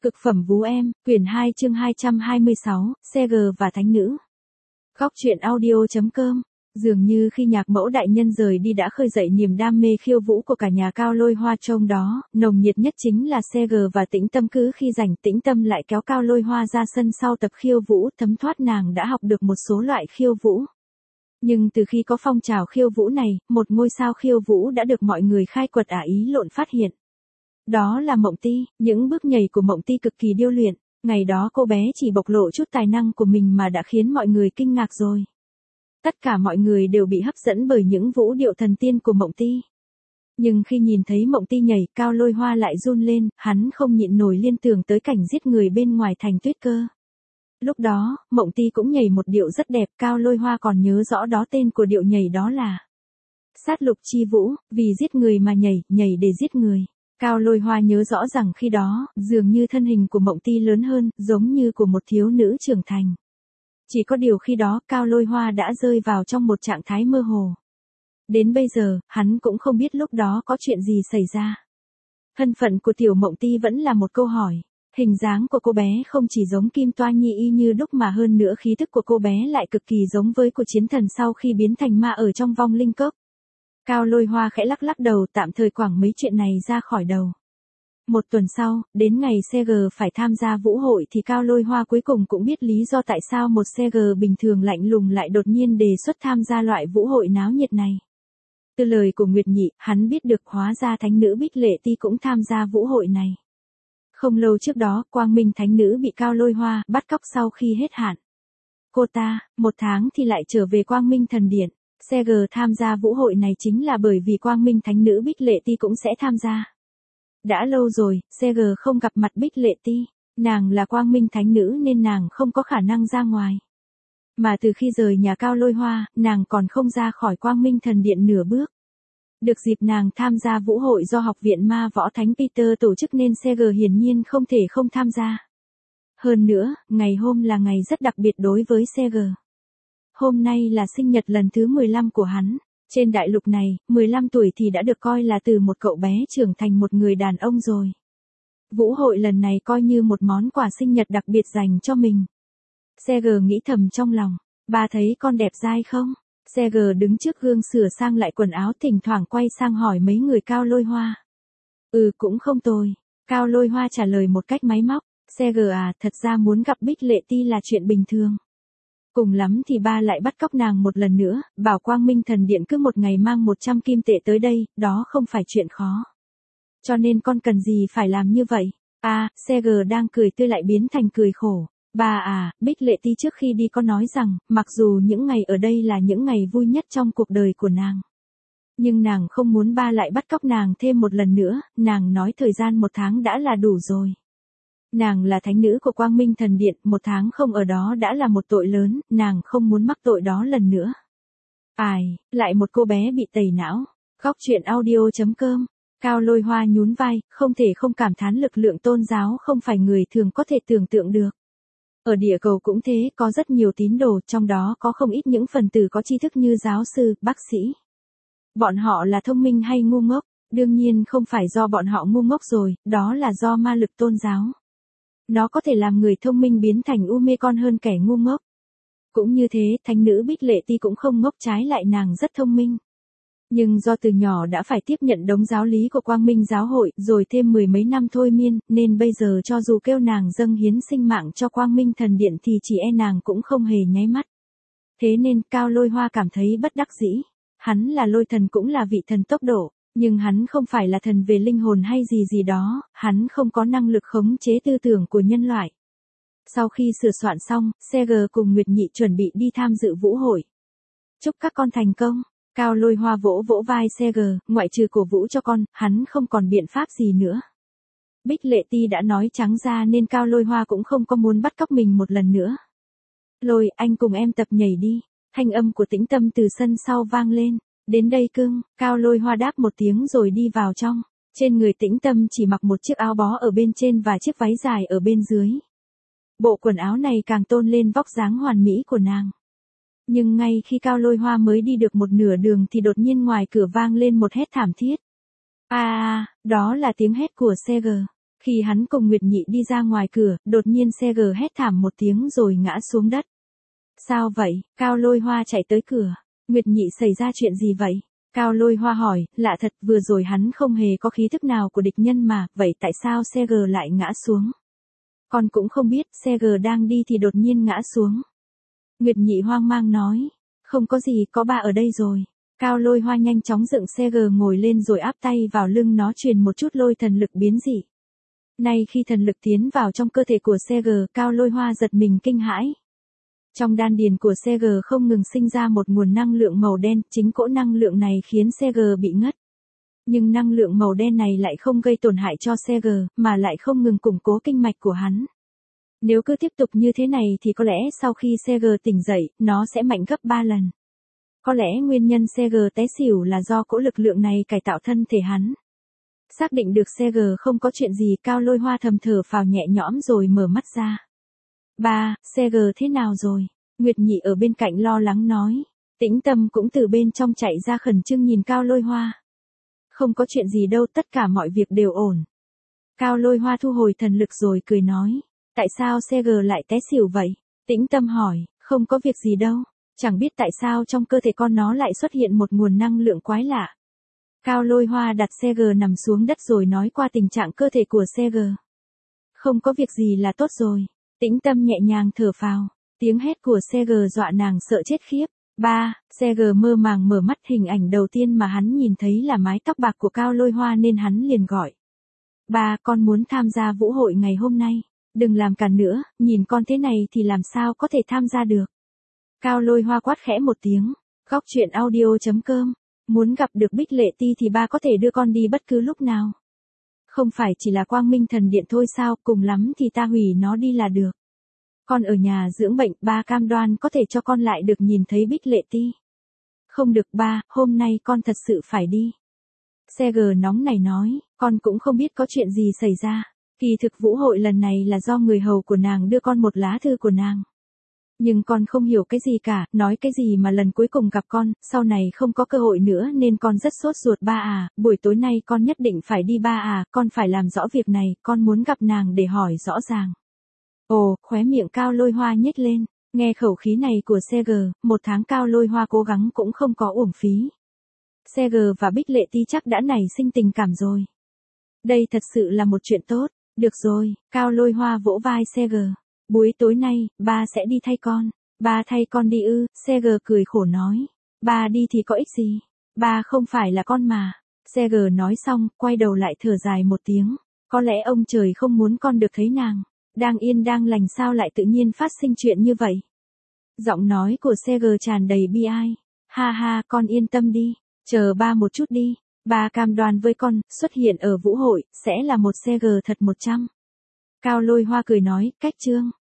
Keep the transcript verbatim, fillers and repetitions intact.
Cực phẩm vú em, quyển hai chương hai trăm hai mươi sáu, xê giê và thánh nữ. Góc truyện audio chấm com. Dường như khi nhạc mẫu đại nhân rời đi đã khơi dậy niềm đam mê khiêu vũ của cả nhà Cao Lôi Hoa, trong đó, nồng nhiệt nhất chính là xê giê và Tĩnh Tâm. Cứ khi rảnh, Tĩnh Tâm lại kéo Cao Lôi Hoa ra sân sau tập khiêu vũ, thấm thoát nàng đã học được một số loại khiêu vũ. Nhưng từ khi có phong trào khiêu vũ này, một ngôi sao khiêu vũ đã được mọi người khai quật ả ý lộn phát hiện. Đó là Mộng Ti. Những bước nhảy của Mộng Ti cực kỳ điêu luyện, ngày đó cô bé chỉ bộc lộ chút tài năng của mình mà đã khiến mọi người kinh ngạc rồi. Tất cả mọi người đều bị hấp dẫn bởi những vũ điệu thần tiên của Mộng Ti. Nhưng khi nhìn thấy Mộng Ti nhảy, Cao Lôi Hoa lại run lên, hắn không nhịn nổi liên tưởng tới cảnh giết người bên ngoài thành Tuyết Cơ. Lúc đó, Mộng Ti cũng nhảy một điệu rất đẹp, Cao Lôi Hoa còn nhớ rõ đó, tên của điệu nhảy đó là Sát Lục Chi Vũ, vì giết người mà nhảy, nhảy để giết người. Cao Lôi Hoa nhớ rõ rằng khi đó, dường như thân hình của Mộng Ti lớn hơn, giống như của một thiếu nữ trưởng thành. Chỉ có điều khi đó, Cao Lôi Hoa đã rơi vào trong một trạng thái mơ hồ. Đến bây giờ, hắn cũng không biết lúc đó có chuyện gì xảy ra. Thân phận của tiểu Mộng Ti vẫn là một câu hỏi. Hình dáng của cô bé không chỉ giống Kim Toa Nhi y như đúc mà hơn nữa khí thức của cô bé lại cực kỳ giống với của chiến thần sau khi biến thành ma ở trong Vong Linh Cốc. Cao Lôi Hoa khẽ lắc lắc đầu, tạm thời quẳng mấy chuyện này ra khỏi đầu. Một tuần sau, đến ngày xê giê phải tham gia vũ hội thì Cao Lôi Hoa cuối cùng cũng biết lý do tại sao một xê giê bình thường lạnh lùng lại đột nhiên đề xuất tham gia loại vũ hội náo nhiệt này. Từ lời của Nguyệt Nhị, hắn biết được hóa ra thánh nữ Bích Lệ Ti cũng tham gia vũ hội này. Không lâu trước đó, Quang Minh thánh nữ bị Cao Lôi Hoa bắt cóc sau khi hết hạn. Cô ta, một tháng thì lại trở về Quang Minh Thần Điện. xê giê tham gia vũ hội này chính là bởi vì Quang Minh thánh nữ Bích Lệ Ti cũng sẽ tham gia. Đã lâu rồi, xê giê không gặp mặt Bích Lệ Ti. Nàng là Quang Minh thánh nữ nên nàng không có khả năng ra ngoài. Mà từ khi rời nhà Cao Lôi Hoa, nàng còn không ra khỏi Quang Minh Thần Điện nửa bước. Được dịp nàng tham gia vũ hội do Học viện Ma Võ Thánh Peter tổ chức nên xê giê hiển nhiên không thể không tham gia. Hơn nữa, ngày hôm là ngày rất đặc biệt đối với xê giê. Hôm nay là sinh nhật lần thứ mười lăm của hắn. Trên đại lục này, mười lăm tuổi thì đã được coi là từ một cậu bé trưởng thành một người đàn ông rồi. Vũ hội lần này coi như một món quà sinh nhật đặc biệt dành cho mình. xê giê nghĩ thầm trong lòng, ba thấy con đẹp dai không? xê giê đứng trước gương sửa sang lại quần áo, thỉnh thoảng quay sang hỏi mấy người Cao Lôi Hoa. Ừ, cũng không tồi. Cao Lôi Hoa trả lời một cách máy móc. xê giê à, thật ra muốn gặp Bích Lệ Ti là chuyện bình thường. Cùng lắm thì ba lại bắt cóc nàng một lần nữa, bảo Quang Minh Thần Điện cứ một ngày mang một trăm kim tệ tới đây, đó không phải chuyện khó. Cho nên con cần gì phải làm như vậy? À, xê giê đang cười tươi lại biến thành cười khổ. Ba à, Bích Lệ Ti trước khi đi có nói rằng, mặc dù những ngày ở đây là những ngày vui nhất trong cuộc đời của nàng. Nhưng nàng không muốn ba lại bắt cóc nàng thêm một lần nữa, nàng nói thời gian một tháng đã là đủ rồi. Nàng là thánh nữ của Quang Minh Thần Điện, một tháng không ở đó đã là một tội lớn, nàng không muốn mắc tội đó lần nữa. Ai, lại một cô bé bị tẩy não. Góc truyện audio chấm com. Cao Lôi Hoa nhún vai, không thể không cảm thán lực lượng tôn giáo không phải người thường có thể tưởng tượng được. Ở địa cầu cũng thế, có rất nhiều tín đồ, trong đó có không ít những phần tử có tri thức như giáo sư, bác sĩ. Bọn họ là thông minh hay ngu ngốc? Đương nhiên không phải do bọn họ ngu ngốc rồi, đó là do ma lực tôn giáo. Nó có thể làm người thông minh biến thành u mê con hơn kẻ ngu ngốc. Cũng như thế, thánh nữ Bích Lệ Ti cũng không ngốc, trái lại nàng rất thông minh. Nhưng do từ nhỏ đã phải tiếp nhận đống giáo lý của Quang Minh giáo hội, rồi thêm mười mấy năm thôi miên, nên bây giờ cho dù kêu nàng dâng hiến sinh mạng cho Quang Minh Thần Điện thì chỉ e nàng cũng không hề nháy mắt. Thế nên Cao Lôi Hoa cảm thấy bất đắc dĩ. Hắn là lôi thần cũng là vị thần tốc độ. Nhưng hắn không phải là thần về linh hồn hay gì gì đó, hắn không có năng lực khống chế tư tưởng của nhân loại. Sau khi sửa soạn xong, xê giê cùng Nguyệt Nhị chuẩn bị đi tham dự vũ hội. Chúc các con thành công. Cao Lôi Hoa vỗ vỗ vai xê giê, ngoại trừ cổ vũ cho con, hắn không còn biện pháp gì nữa. Bích Lệ Ti đã nói trắng ra nên Cao Lôi Hoa cũng không có muốn bắt cóc mình một lần nữa. Lôi, anh cùng em tập nhảy đi. Thanh âm của Tĩnh Tâm từ sân sau vang lên. Đến đây cưng. Cao Lôi Hoa đáp một tiếng rồi đi vào trong. Trên người Tĩnh Tâm chỉ mặc một chiếc áo bó ở bên trên và chiếc váy dài ở bên dưới. Bộ quần áo này càng tôn lên vóc dáng hoàn mỹ của nàng. Nhưng ngay khi Cao Lôi Hoa mới đi được một nửa đường thì đột nhiên ngoài cửa vang lên một hét thảm thiết. À, đó là tiếng hét của xê giê. Khi hắn cùng Nguyệt Nhị đi ra ngoài cửa, đột nhiên xe gờ hét thảm một tiếng rồi ngã xuống đất. Sao vậy? Cao Lôi Hoa chạy tới cửa. Nguyệt Nhị xảy ra chuyện gì vậy? Cao Lôi Hoa hỏi, lạ thật, vừa rồi hắn không hề có khí thức nào của địch nhân mà, vậy tại sao xe gờ lại ngã xuống? Con cũng không biết, xe gờ đang đi thì đột nhiên ngã xuống. Nguyệt Nhị hoang mang nói, không có gì, có ba ở đây rồi. Cao Lôi Hoa nhanh chóng dựng xe gờ ngồi lên rồi áp tay vào lưng nó truyền một chút lôi thần lực biến dị. Nay khi thần lực tiến vào trong cơ thể của xe gờ, Cao Lôi Hoa giật mình kinh hãi. Trong đan điền của xe gờ không ngừng sinh ra một nguồn năng lượng màu đen, chính cỗ năng lượng này khiến xe gờ bị ngất. Nhưng năng lượng màu đen này lại không gây tổn hại cho xe gờ, mà lại không ngừng củng cố kinh mạch của hắn. Nếu cứ tiếp tục như thế này thì có lẽ sau khi xe gờ tỉnh dậy, nó sẽ mạnh gấp ba lần. Có lẽ nguyên nhân xe gờ té xỉu là do cỗ lực lượng này cải tạo thân thể hắn. Xác định được xe gờ không có chuyện gì, Cao Lôi Hoa thầm thở phào nhẹ nhõm rồi mở mắt ra. Ba, xe gờ thế nào rồi? Nguyệt Nhị ở bên cạnh lo lắng nói. Tĩnh Tâm cũng từ bên trong chạy ra khẩn trương nhìn Cao Lôi Hoa. Không có chuyện gì đâu, tất cả mọi việc đều ổn. Cao Lôi Hoa thu hồi thần lực rồi cười nói. Tại sao xe gờ lại té xỉu vậy? Tĩnh Tâm hỏi, không có việc gì đâu. Chẳng biết tại sao trong cơ thể con nó lại xuất hiện một nguồn năng lượng quái lạ. Cao Lôi Hoa đặt xe gờ nằm xuống đất rồi nói qua tình trạng cơ thể của xe gờ. Không có việc gì là tốt rồi. Tĩnh Tâm nhẹ nhàng thở phào. Tiếng hét của xe gờ dọa nàng sợ chết khiếp. Ba, xe gờ mơ màng mở mắt, hình ảnh đầu tiên mà hắn nhìn thấy là mái tóc bạc của Cao Lôi Hoa nên hắn liền gọi. Ba, con muốn tham gia vũ hội ngày hôm nay. Đừng làm cản nữa, nhìn con thế này thì làm sao có thể tham gia được. Cao Lôi Hoa quát khẽ một tiếng. Góc truyện audio chấm com. Muốn gặp được Bích Lệ Ti thì ba có thể đưa con đi bất cứ lúc nào. Không phải chỉ là Quang Minh Thần Điện thôi sao, cùng lắm thì ta hủy nó đi là được. Con ở nhà dưỡng bệnh, ba cam đoan có thể cho con lại được nhìn thấy Bích Lệ Ti. Không được ba, hôm nay con thật sự phải đi. Xe gờ nóng này nói, con cũng không biết có chuyện gì xảy ra. Kỳ thực vũ hội lần này là do người hầu của nàng đưa con một lá thư của nàng. Nhưng con không hiểu cái gì cả, nói cái gì mà lần cuối cùng gặp con, sau này không có cơ hội nữa nên con rất sốt ruột ba à, buổi tối nay con nhất định phải đi ba à, con phải làm rõ việc này, con muốn gặp nàng để hỏi rõ ràng. Ồ, khóe miệng Cao Lôi Hoa nhếch lên, nghe khẩu khí này của xê giê, một tháng Cao Lôi Hoa cố gắng cũng không có uổng phí. xê giê và Bích Lệ Ti chắc đã nảy sinh tình cảm rồi. Đây thật sự là một chuyện tốt, được rồi, Cao Lôi Hoa vỗ vai xê giê. Buổi tối nay, ba sẽ đi thay con. Ba thay con đi ư, xê giê cười khổ nói. Ba đi thì có ích gì? Ba không phải là con mà. xê giê nói xong, quay đầu lại thở dài một tiếng. Có lẽ ông trời không muốn con được thấy nàng. Đang yên đang lành sao lại tự nhiên phát sinh chuyện như vậy? Giọng nói của xê giê tràn đầy bi ai. Ha ha, con yên tâm đi. Chờ ba một chút đi. Ba cam đoan với con, xuất hiện ở vũ hội, sẽ là một xê giê thật một trăm. Cao Lôi Hoa cười nói, cách chương.